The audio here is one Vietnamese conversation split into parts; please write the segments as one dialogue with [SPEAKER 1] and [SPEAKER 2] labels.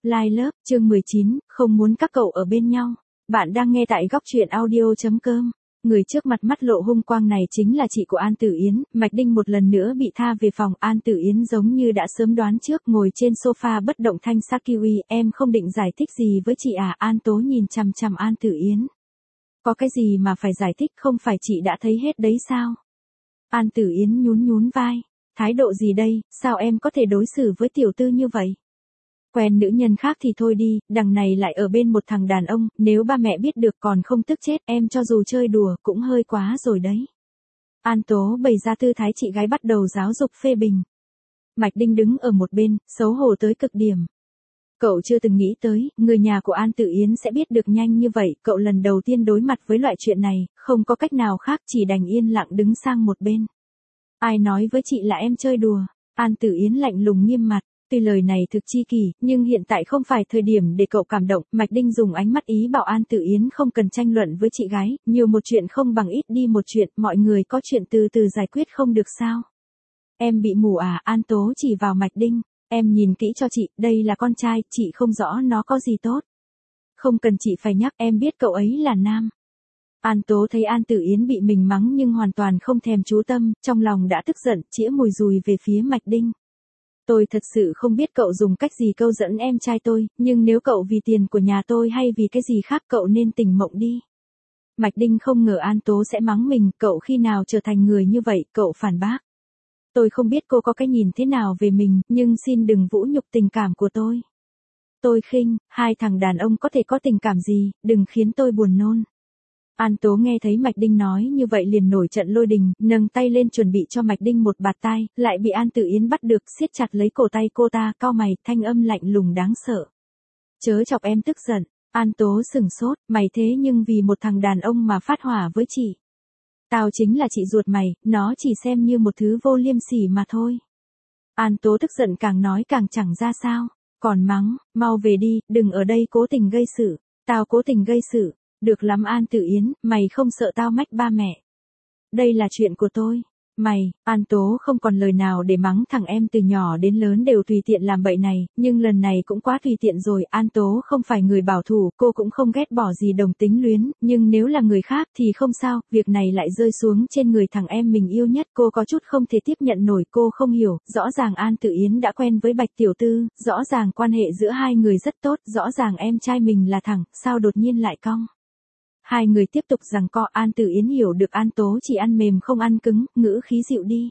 [SPEAKER 1] Line Love, chương 19, không muốn các cậu ở bên nhau. Bạn đang nghe tại góc truyện audio.com. Người trước mặt mắt lộ hung quang này chính là chị của An Tử Yến. Mạch Đinh một lần nữa bị tha về phòng. An Tử Yến giống như đã sớm đoán trước, ngồi trên sofa bất động thanh sắc. Kiwi, em không định giải thích gì với chị à? An Tố nhìn chằm chằm An Tử Yến. Có cái gì mà phải giải thích, không phải chị đã thấy hết đấy sao? An Tử Yến nhún vai. Thái độ gì đây, sao em có thể đối xử với tiểu tư như vậy? Quen nữ nhân khác thì thôi đi, đằng này lại ở bên một thằng đàn ông, nếu ba mẹ biết được còn không tức chết, em cho dù chơi đùa cũng hơi quá rồi đấy. An Tố bày ra tư thái chị gái bắt đầu giáo dục phê bình. Mạch Đinh đứng ở một bên, xấu hổ tới cực điểm. Cậu chưa từng nghĩ tới, người nhà của An Tử Yến sẽ biết được nhanh như vậy, cậu lần đầu tiên đối mặt với loại chuyện này, không có cách nào khác chỉ đành yên lặng đứng sang một bên. Ai nói với chị là em chơi đùa? An Tử Yến lạnh lùng nghiêm mặt. Tuy lời này thực chi kỷ, nhưng hiện tại không phải thời điểm để cậu cảm động. Mạch Đinh dùng ánh mắt ý bảo An Tử Yến không cần tranh luận với chị gái, nhiều một chuyện không bằng ít đi một chuyện, mọi người có chuyện từ từ giải quyết không được sao? Em bị mù à? An Tố chỉ vào Mạch Đinh. Em nhìn kỹ cho chị, đây là con trai, chị không rõ nó có gì tốt. Không cần chị phải nhắc, em biết cậu ấy là nam. An Tố thấy An Tử Yến bị mình mắng nhưng hoàn toàn không thèm chú tâm, trong lòng đã tức giận, chĩa mùi dùi về phía Mạch Đinh. Tôi thật sự không biết cậu dùng cách gì câu dẫn em trai tôi, nhưng nếu cậu vì tiền của nhà tôi hay vì cái gì khác cậu nên tỉnh mộng đi. Mạch Đinh không ngờ An Tố sẽ mắng mình, cậu khi nào trở thành người như vậy, cậu phản bác. Tôi không biết cô có cái nhìn thế nào về mình, nhưng xin đừng vũ nhục tình cảm của tôi. Tôi khinh, hai thằng đàn ông có thể có tình cảm gì, đừng khiến tôi buồn nôn. An Tố nghe thấy Mạch Đinh nói như vậy liền nổi trận lôi đình, nâng tay lên chuẩn bị cho Mạch Đinh một bạt tai, lại bị An Tử Yến bắt được, siết chặt lấy cổ tay cô ta, cau mày, thanh âm lạnh lùng đáng sợ. Chớ chọc em tức giận. An Tố sừng sốt, mày thế nhưng vì một thằng đàn ông mà phát hỏa với chị. Tao chính là chị ruột mày, nó chỉ xem như một thứ vô liêm sỉ mà thôi. An Tố tức giận càng nói càng chẳng ra sao, còn mắng, mau về đi, đừng ở đây cố tình gây sự. Tao cố tình gây sự. Được lắm An Tử Yến, mày không sợ tao mách ba mẹ. Đây là chuyện của tôi. Mày, An Tố không còn lời nào để mắng thằng em từ nhỏ đến lớn đều tùy tiện làm bậy này, nhưng lần này cũng quá tùy tiện rồi. An Tố không phải người bảo thủ, cô cũng không ghét bỏ gì đồng tính luyến, nhưng nếu là người khác thì không sao, việc này lại rơi xuống trên người thằng em mình yêu nhất. Cô có chút không thể tiếp nhận nổi, cô không hiểu, rõ ràng An Tử Yến đã quen với Bạch Tiểu Tư, rõ ràng quan hệ giữa hai người rất tốt, rõ ràng em trai mình là thẳng, sao đột nhiên lại cong. Hai người tiếp tục giằng co. An Tử Yến hiểu được An Tố chỉ ăn mềm không ăn cứng, ngữ khí dịu đi.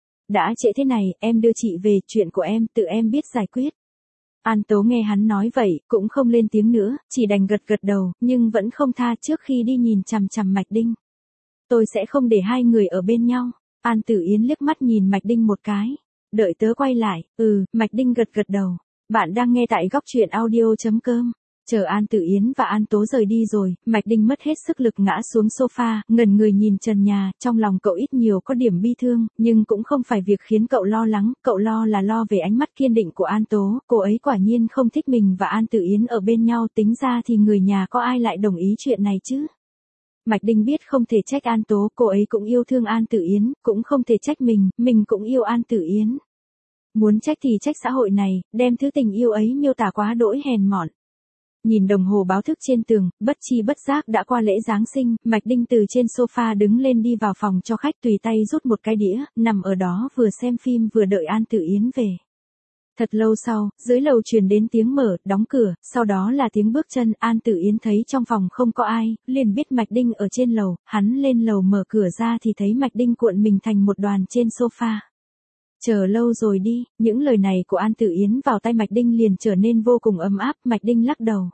[SPEAKER 1] Đã trễ thế này, em đưa chị về, chuyện của em, tự em biết giải quyết. An Tố nghe hắn nói vậy, cũng không lên tiếng nữa, chỉ đành gật gật đầu, nhưng vẫn không tha. Trước khi đi nhìn chằm chằm Mạch Đinh. Tôi sẽ không để hai người ở bên nhau. An Tử Yến liếc mắt nhìn Mạch Đinh một cái. Đợi tớ quay lại. Mạch Đinh gật gật đầu. Bạn đang nghe tại góc truyện audio.com. Chờ An Tử Yến và An Tố rời đi rồi, Mạch Đinh mất hết sức lực ngã xuống sofa, ngẩn người nhìn trần nhà, trong lòng cậu ít nhiều có điểm bi thương, nhưng cũng không phải việc khiến cậu lo lắng, cậu lo là lo về ánh mắt kiên định của An Tố, cô ấy quả nhiên không thích mình và An Tử Yến ở bên nhau, tính ra thì người nhà có ai lại đồng ý chuyện này chứ. Mạch Đinh biết không thể trách An Tố, cô ấy cũng yêu thương An Tử Yến, cũng không thể trách mình cũng yêu An Tử Yến. Muốn trách thì trách xã hội này, đem thứ tình yêu ấy miêu tả quá đỗi hèn mọn. Nhìn đồng hồ báo thức trên tường, bất chi bất giác đã qua lễ Giáng sinh, Mạch Đinh từ trên sofa đứng lên đi vào phòng cho khách, tùy tay rút một cái đĩa, nằm ở đó vừa xem phim vừa đợi An Tử Yến về. Thật lâu sau, dưới lầu truyền đến tiếng mở, đóng cửa, sau đó là tiếng bước chân. An Tử Yến thấy trong phòng không có ai, liền biết Mạch Đinh ở trên lầu, hắn lên lầu mở cửa ra thì thấy Mạch Đinh cuộn mình thành một đoàn trên sofa. Chờ lâu rồi đi, những lời này của An Tử Yến vào tay Mạch Đinh liền trở nên vô cùng ấm áp. Mạch Đinh lắc đầu.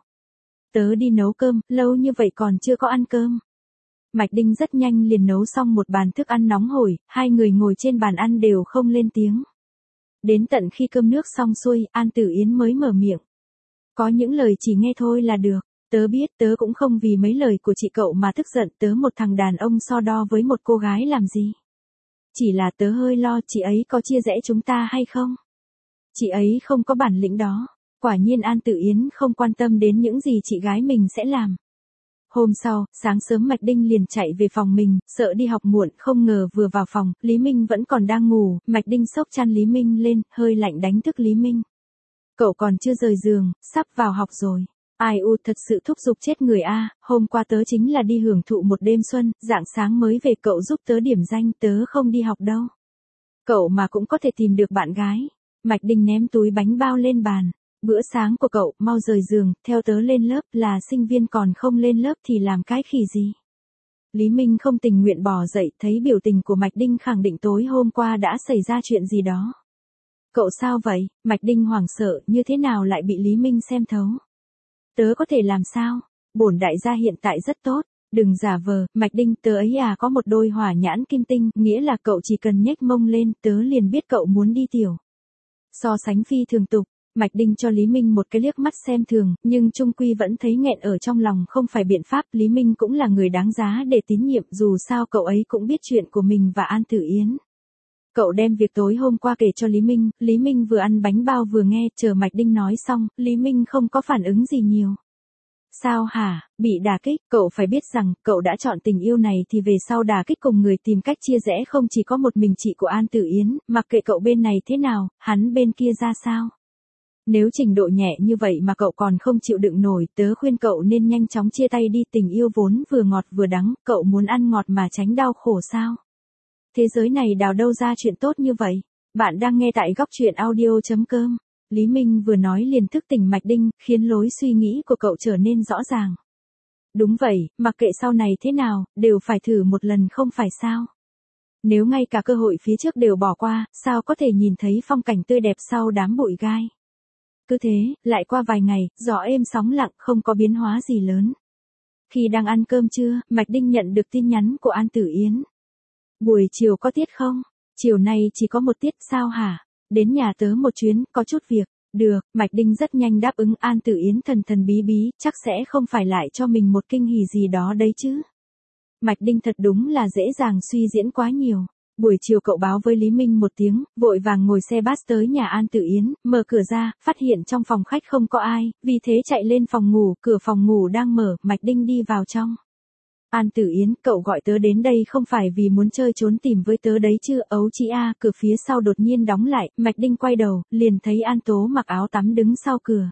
[SPEAKER 1] Tớ đi nấu cơm, lâu như vậy còn chưa có ăn cơm. Mạch Đinh rất nhanh liền nấu xong một bàn thức ăn nóng hổi, hai người ngồi trên bàn ăn đều không lên tiếng. Đến tận khi cơm nước xong xuôi, An Tử Yến mới mở miệng. Có những lời chỉ nghe thôi là được, tớ biết tớ cũng không vì mấy lời của chị cậu mà tức giận, tớ một thằng đàn ông so đo với một cô gái làm gì. Chỉ là tớ hơi lo chị ấy có chia rẽ chúng ta hay không. Chị ấy không có bản lĩnh đó. Quả nhiên An Tử Yến không quan tâm đến những gì chị gái mình sẽ làm. Hôm sau, sáng sớm Mạch Đinh liền chạy về phòng mình, sợ đi học muộn, không ngờ vừa vào phòng, Lý Minh vẫn còn đang ngủ, Mạch Đinh xốc chăn Lý Minh lên, hơi lạnh đánh thức Lý Minh. Cậu còn chưa rời giường, sắp vào học rồi. Ai u thật sự thúc giục chết người a, hôm qua tớ chính là đi hưởng thụ một đêm xuân, rạng sáng mới về cậu giúp tớ điểm danh, tớ không đi học đâu. Cậu mà cũng có thể tìm được bạn gái. Mạch Đinh ném túi bánh bao lên bàn. Bữa sáng của cậu, mau rời giường, theo tớ lên lớp, là sinh viên còn không lên lớp thì làm cái khỉ gì. Lý Minh không tình nguyện bò dậy, thấy biểu tình của Mạch Đinh khẳng định tối hôm qua đã xảy ra chuyện gì đó. Cậu sao vậy? Mạch Đinh hoảng sợ, như thế nào lại bị Lý Minh xem thấu? Tớ có thể làm sao? Bổn đại gia hiện tại rất tốt. Đừng giả vờ, Mạch Đinh, tớ ấy à có một đôi hỏa nhãn kim tinh, nghĩa là cậu chỉ cần nhếch mông lên, tớ liền biết cậu muốn đi tiểu. So sánh phi thường tục, Mạch Đinh cho Lý Minh một cái liếc mắt xem thường, nhưng trung quy vẫn thấy nghẹn ở trong lòng không phải biện pháp, Lý Minh cũng là người đáng giá để tín nhiệm, dù sao cậu ấy cũng biết chuyện của mình và An Tử Yến. Cậu đem việc tối hôm qua kể cho Lý Minh vừa ăn bánh bao vừa nghe, chờ Mạch Đinh nói xong, Lý Minh không có phản ứng gì nhiều. Sao hả, bị đả kích, cậu phải biết rằng, cậu đã chọn tình yêu này thì về sau đả kích cùng người tìm cách chia rẽ không chỉ có một mình chị của An Tử Yến, mặc kệ cậu bên này thế nào, hắn bên kia ra sao. Nếu trình độ nhẹ như vậy mà cậu còn không chịu đựng nổi, tớ khuyên cậu nên nhanh chóng chia tay đi, tình yêu vốn vừa ngọt vừa đắng, cậu muốn ăn ngọt mà tránh đau khổ sao? Thế giới này đào đâu ra chuyện tốt như vậy? Bạn đang nghe tại góc truyện audio.com. Lý Minh vừa nói liền thức tỉnh Mạch Đinh, khiến lối suy nghĩ của cậu trở nên rõ ràng. Đúng vậy, mặc kệ sau này thế nào, đều phải thử một lần không phải sao? Nếu ngay cả cơ hội phía trước đều bỏ qua, sao có thể nhìn thấy phong cảnh tươi đẹp sau đám bụi gai? Cứ thế, lại qua vài ngày, gió êm sóng lặng, không có biến hóa gì lớn. Khi đang ăn cơm trưa, Mạch Đinh nhận được tin nhắn của An Tử Yến. Buổi chiều có tiết không? Chiều nay chỉ có một tiết, sao hả? Đến nhà tớ một chuyến, có chút việc. Được, Mạch Đinh rất nhanh đáp ứng. An Tử Yến thần thần bí bí, chắc sẽ không phải lại cho mình một kinh hỉ gì đó đấy chứ. Mạch Đinh thật đúng là dễ dàng suy diễn quá nhiều. Buổi chiều cậu báo với Lý Minh một tiếng, vội vàng ngồi xe bus tới nhà An Tử Yến, mở cửa ra, phát hiện trong phòng khách không có ai, vì thế chạy lên phòng ngủ, cửa phòng ngủ đang mở, Mạch Đinh đi vào trong. An Tử Yến, cậu gọi tớ đến đây không phải vì muốn chơi trốn tìm với tớ đấy chứ, ấu chị a, cửa phía sau đột nhiên đóng lại, Mạch Đinh quay đầu, liền thấy An Tố mặc áo tắm đứng sau cửa.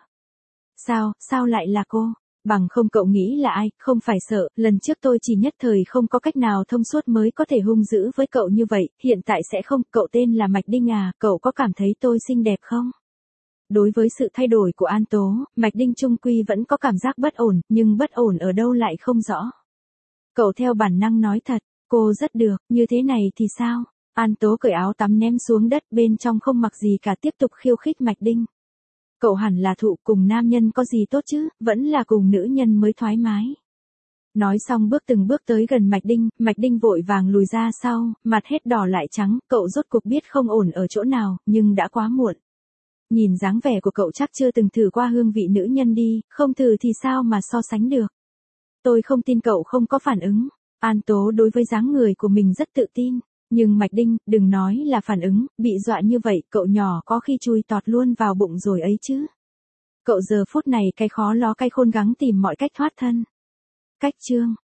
[SPEAKER 1] Sao lại là cô? Bằng không cậu nghĩ là ai, không phải sợ, lần trước tôi chỉ nhất thời không có cách nào thông suốt mới có thể hung dữ với cậu như vậy, hiện tại sẽ không, cậu tên là Mạch Đinh à, cậu có cảm thấy tôi xinh đẹp không? Đối với sự thay đổi của An Tố, Mạch Đinh trung quy vẫn có cảm giác bất ổn, nhưng bất ổn ở đâu lại không rõ. Cậu theo bản năng nói thật, cô rất được, như thế này thì sao? An Tố cởi áo tắm ném xuống đất, bên trong không mặc gì cả, tiếp tục khiêu khích Mạch Đinh. Cậu hẳn là thụ, cùng nam nhân có gì tốt chứ, vẫn là cùng nữ nhân mới thoải mái. Nói xong bước từng bước tới gần Mạch Đinh vội vàng lùi ra sau, mặt hết đỏ lại trắng, cậu rốt cuộc biết không ổn ở chỗ nào, nhưng đã quá muộn. Nhìn dáng vẻ của cậu chắc chưa từng thử qua hương vị nữ nhân đi, không thử thì sao mà so sánh được. Tôi không tin cậu không có phản ứng. An Tố đối với dáng người của mình rất tự tin. Nhưng Mạch Đinh, đừng nói là phản ứng, bị dọa như vậy, cậu nhỏ có khi chui tọt luôn vào bụng rồi ấy chứ. Cậu giờ phút này cái khó ló cái khôn gắng tìm mọi cách thoát thân. Cách chương